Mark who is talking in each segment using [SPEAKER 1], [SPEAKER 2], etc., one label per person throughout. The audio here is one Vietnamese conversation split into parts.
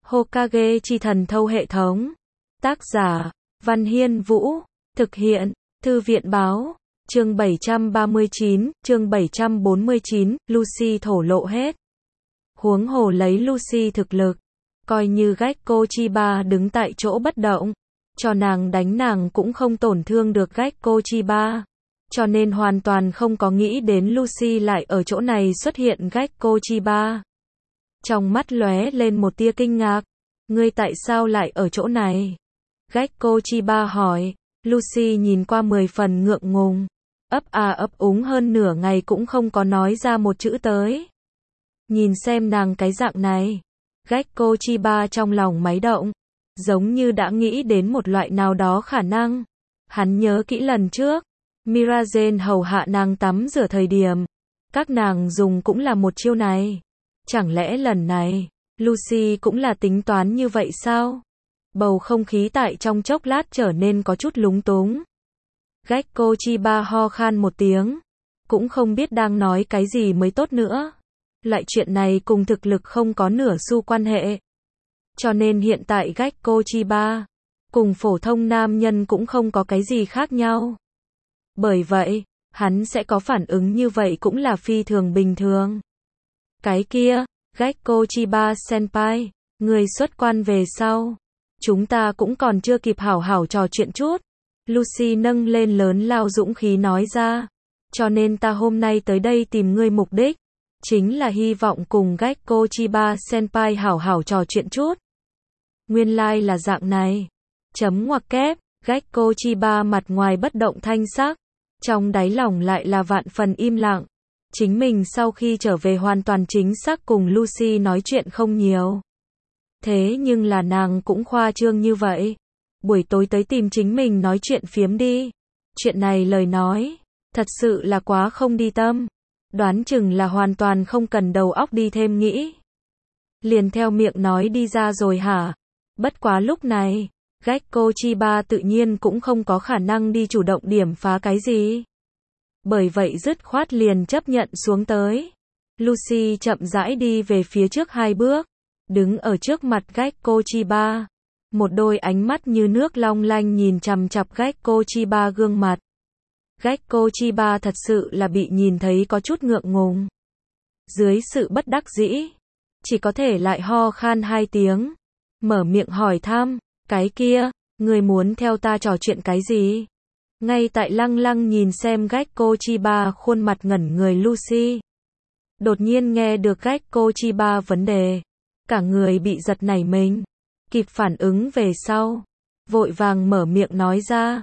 [SPEAKER 1] Hokage chi thần thâu hệ thống. Tác giả, Văn Hiên Vũ. Thực hiện, Thư viện báo. Chương 739, chương 749, Lucy thổ lộ hết. Huống hồ lấy Lucy thực lực, coi như Gekko Chiba đứng tại chỗ bất động, cho nàng đánh nàng cũng không tổn thương được Gekko Chiba. Cho nên hoàn toàn không có nghĩ đến Lucy lại ở chỗ này xuất hiện Gekko Chiba. Trong mắt lóe lên một tia kinh ngạc. Ngươi tại sao lại ở chỗ này? Gekko Chiba hỏi. Lucy nhìn qua 10 phần ngượng ngùng. Ấp úng hơn nửa ngày cũng không có nói ra một chữ tới. Nhìn xem nàng cái dạng này. Gekko Chiba trong lòng máy động. Giống như đã nghĩ đến một loại nào đó khả năng. Hắn nhớ kỹ lần trước. Mirazen hầu hạ nàng tắm rửa thời điểm. Các nàng dùng cũng là một chiêu này. Chẳng lẽ lần này, Lucy cũng là tính toán như vậy sao? Bầu không khí tại trong chốc lát trở nên có chút lúng túng. Gekko Chiba ho khan một tiếng. Cũng không biết đang nói cái gì mới tốt nữa. Loại chuyện này cùng thực lực không có nửa xu quan hệ. Cho nên hiện tại Gekko Chiba cùng phổ thông nam nhân cũng không có cái gì khác nhau. Bởi vậy, hắn sẽ có phản ứng như vậy cũng là phi thường bình thường. Cái kia, Gekko Chiba senpai, người xuất quan về sau. Chúng ta cũng còn chưa kịp hảo hảo trò chuyện chút. Lucy nâng lên lớn lao dũng khí nói ra. Cho nên ta hôm nay tới đây tìm ngươi mục đích. Chính là hy vọng cùng Gekko Chiba senpai hảo hảo trò chuyện chút. Nguyên lai là dạng này. Chấm ngoặc kép, Gekko Chiba mặt ngoài bất động thanh sắc. Trong đáy lòng lại là vạn phần im lặng. Chính mình sau khi trở về hoàn toàn chính xác cùng Lucy nói chuyện không nhiều. Thế nhưng là nàng cũng khoa trương như vậy. Buổi tối tới tìm chính mình nói chuyện phiếm đi. Chuyện này lời nói, thật sự là quá không đi tâm. Đoán chừng là hoàn toàn không cần đầu óc đi thêm nghĩ. Liền theo miệng nói đi ra rồi hả? Bất quá lúc này, Gekko Chiba tự nhiên cũng không có khả năng đi chủ động điểm phá cái gì. Bởi vậy dứt khoát liền chấp nhận xuống tới. Lucy chậm rãi đi về phía trước 2 bước. Đứng ở trước mặt Gekko Chiba. Một đôi ánh mắt như nước long lanh nhìn chằm chằm Gekko Chiba gương mặt. Gekko Chiba thật sự là bị nhìn thấy có chút ngượng ngùng. Dưới sự bất đắc dĩ, chỉ có thể lại ho khan 2 tiếng. Mở miệng hỏi thăm, cái kia, người muốn theo ta trò chuyện cái gì? Ngay tại lăng lăng nhìn xem Gekko Chiba khuôn mặt ngẩn người Lucy. Đột nhiên nghe được Gekko Chiba vấn đề. Cả người bị giật nảy mình. Kịp phản ứng về sau. Vội vàng mở miệng nói ra.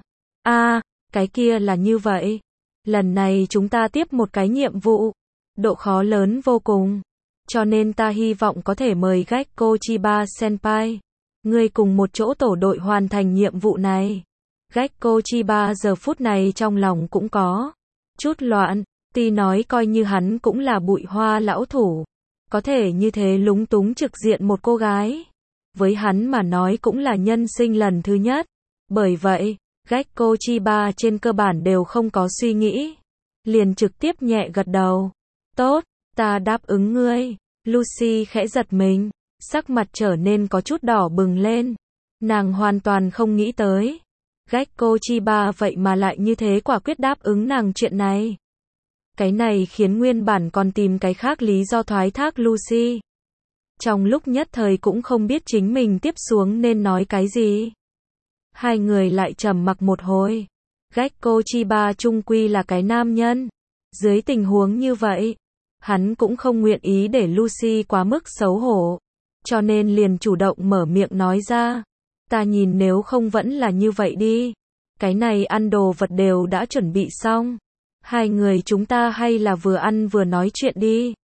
[SPEAKER 1] Cái kia là như vậy. Lần này chúng ta tiếp một cái nhiệm vụ. Độ khó lớn vô cùng. Cho nên ta hy vọng có thể mời Gekko Chiba senpai. Ngươi cùng một chỗ tổ đội hoàn thành nhiệm vụ này. Gekko Chiba giờ phút này trong lòng cũng có chút loạn, tuy nói coi như hắn cũng là bụi hoa lão thủ, có thể như thế lúng túng trực diện một cô gái, với hắn mà nói cũng là nhân sinh lần thứ nhất. Bởi vậy, Gekko Chiba trên cơ bản đều không có suy nghĩ, liền trực tiếp nhẹ gật đầu. Tốt, ta đáp ứng ngươi. Lucy khẽ giật mình, sắc mặt trở nên có chút đỏ bừng lên. Nàng hoàn toàn không nghĩ tới Gekko Chiba vậy mà lại như thế quả quyết đáp ứng nàng chuyện này. Cái này khiến nguyên bản còn tìm cái khác lý do thoái thác Lucy. Trong lúc nhất thời cũng không biết chính mình tiếp xuống nên nói cái gì. Hai người lại trầm mặc một hồi. Gekko Chiba chung quy là cái nam nhân. Dưới tình huống như vậy, hắn cũng không nguyện ý để Lucy quá mức xấu hổ. Cho nên liền chủ động mở miệng nói ra. Ta nhìn nếu không vẫn là như vậy đi. Cái này ăn đồ vật đều đã chuẩn bị xong. Hai người chúng ta hay là vừa ăn vừa nói chuyện đi.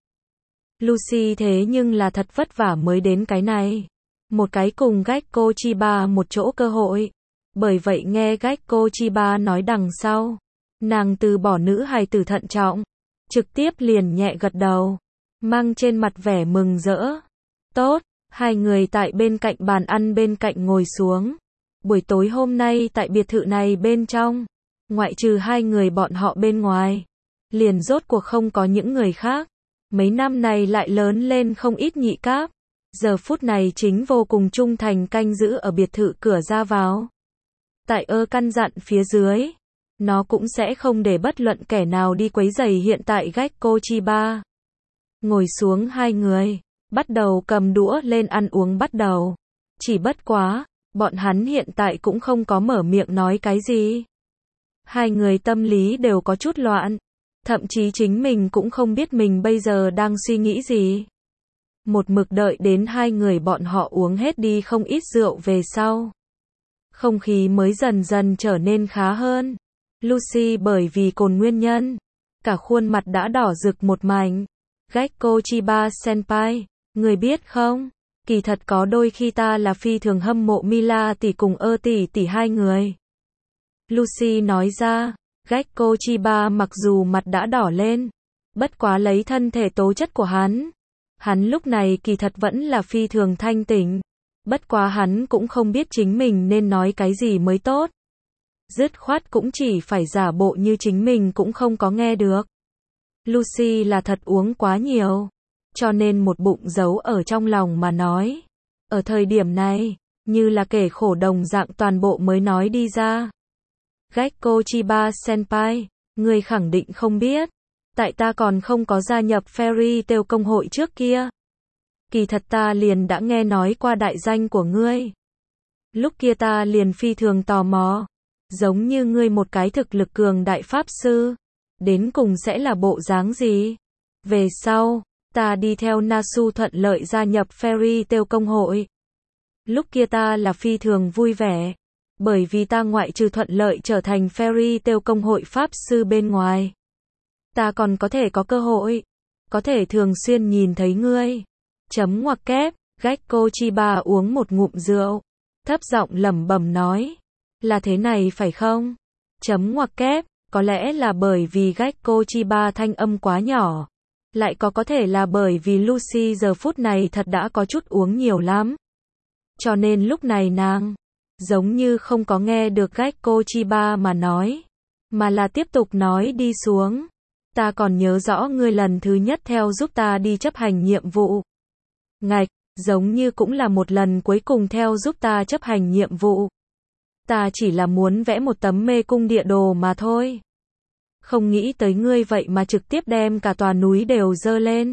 [SPEAKER 1] Lucy thế nhưng là thật vất vả mới đến cái này. Một cái cùng Gekko Chiba một chỗ cơ hội. Bởi vậy nghe Gekko Chiba nói đằng sau. Nàng từ bỏ nữ hài tử thận trọng. Trực tiếp liền nhẹ gật đầu. Mang trên mặt vẻ mừng rỡ. Tốt. Hai người tại bên cạnh bàn ăn bên cạnh ngồi xuống. Buổi tối hôm nay tại biệt thự này bên trong, ngoại trừ hai người bọn họ bên ngoài, liền rốt cuộc không có những người khác. Mấy năm này lại lớn lên không ít nhị cáp. giờ phút này chính vô cùng trung thành canh giữ ở biệt thự cửa ra vào. Tại căn dặn phía dưới, nó cũng sẽ không để bất luận kẻ nào đi quấy rầy hiện tại Gekko Chiba. Ngồi xuống hai người, bắt đầu cầm đũa lên ăn uống bắt đầu. Chỉ bất quá, bọn hắn hiện tại cũng không có mở miệng nói cái gì. Hai người tâm lý đều có chút loạn, thậm chí chính mình cũng không biết mình bây giờ đang suy nghĩ gì. Một mực đợi đến hai người bọn họ uống hết đi không ít rượu về sau. Không khí mới dần dần trở nên khá hơn. Lucy bởi vì cồn nguyên nhân, cả khuôn mặt đã đỏ rực một mảnh. Gekko Chiba senpai, người biết không? Kỳ thật có đôi khi ta là phi thường hâm mộ Mila tỷ cùng tỷ tỷ hai người. Lucy nói ra, Gekko Chiba mặc dù mặt đã đỏ lên, bất quá lấy thân thể tố chất của hắn lúc này kỳ thật vẫn là phi thường thanh tỉnh. Bất quá hắn cũng không biết chính mình nên nói cái gì mới tốt. Dứt khoát cũng chỉ phải giả bộ như chính mình cũng không có nghe được. Lucy là thật uống quá nhiều, cho nên một bụng giấu ở trong lòng mà nói. Ở thời điểm này, như là kể khổ đồng dạng toàn bộ mới nói đi ra. Gekko Chiba senpai, người khẳng định không biết. Tại ta còn không có gia nhập Fairy Tail công hội trước kia. Kỳ thật ta liền đã nghe nói qua đại danh của ngươi. Lúc kia ta liền phi thường tò mò. Giống như ngươi một cái thực lực cường đại pháp sư. Đến cùng sẽ là bộ dáng gì? Về sau, ta đi theo Nasu thuận lợi gia nhập Fairy Tail công hội. Lúc kia ta là phi thường vui vẻ. Bởi vì ta ngoại trừ thuận lợi trở thành Fairy Tail công hội pháp sư bên ngoài. Ta còn có thể có cơ hội. Có thể thường xuyên nhìn thấy ngươi. Chấm ngoặc kép, Gekko Chiba uống một ngụm rượu. Thấp giọng lẩm bẩm nói. Là thế này phải không? Chấm ngoặc kép, có lẽ là bởi vì Gekko Chiba thanh âm quá nhỏ. Lại có thể là bởi vì Lucy giờ phút này thật đã có chút uống nhiều lắm. Cho nên lúc này nàng, giống như không có nghe được Gekko Chiba mà nói. Mà là tiếp tục nói đi xuống. Ta còn nhớ rõ ngươi lần thứ nhất theo giúp ta đi chấp hành nhiệm vụ. Ngạch, giống như cũng là một lần cuối cùng theo giúp ta chấp hành nhiệm vụ. Ta chỉ là muốn vẽ một tấm mê cung địa đồ mà thôi. Không nghĩ tới ngươi vậy mà trực tiếp đem cả tòa núi đều dơ lên.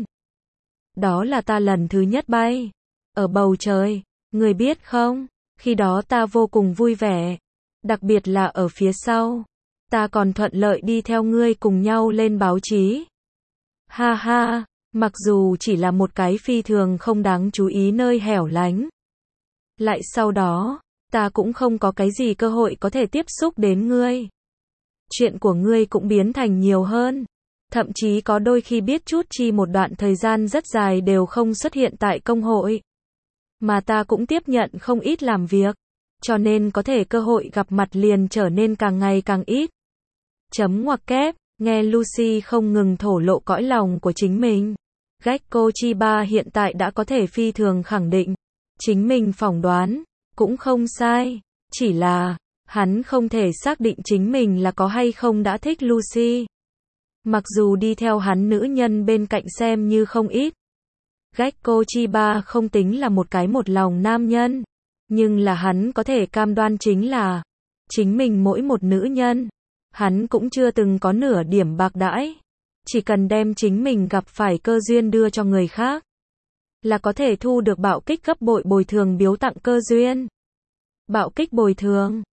[SPEAKER 1] Đó là ta lần thứ nhất bay ở bầu trời, ngươi biết không? Khi đó ta vô cùng vui vẻ. Đặc biệt là ở phía sau. Ta còn thuận lợi đi theo ngươi cùng nhau lên báo chí. Ha ha, mặc dù chỉ là một cái phi thường không đáng chú ý nơi hẻo lánh. Lại sau đó, ta cũng không có cái gì cơ hội có thể tiếp xúc đến ngươi. Chuyện của ngươi cũng biến thành nhiều hơn. Thậm chí có đôi khi biết chút chi một đoạn thời gian rất dài đều không xuất hiện tại công hội. Mà ta cũng tiếp nhận không ít làm việc. Cho nên có thể cơ hội gặp mặt liền trở nên càng ngày càng ít. Chấm ngoặc kép, nghe Lucy không ngừng thổ lộ cõi lòng của chính mình. Gekko Chiba hiện tại đã có thể phi thường khẳng định. Chính mình phỏng đoán, cũng không sai. Chỉ là, hắn không thể xác định chính mình là có hay không đã thích Lucy. Mặc dù đi theo hắn nữ nhân bên cạnh xem như không ít. Gekko Chiba không tính là một cái một lòng nam nhân. Nhưng là hắn có thể cam đoan chính là, chính mình mỗi một nữ nhân, hắn cũng chưa từng có nửa điểm bạc đãi. Chỉ cần đem chính mình gặp phải cơ duyên đưa cho người khác, là có thể thu được bạo kích gấp bội bồi thường biếu tặng cơ duyên. Bạo kích bồi thường,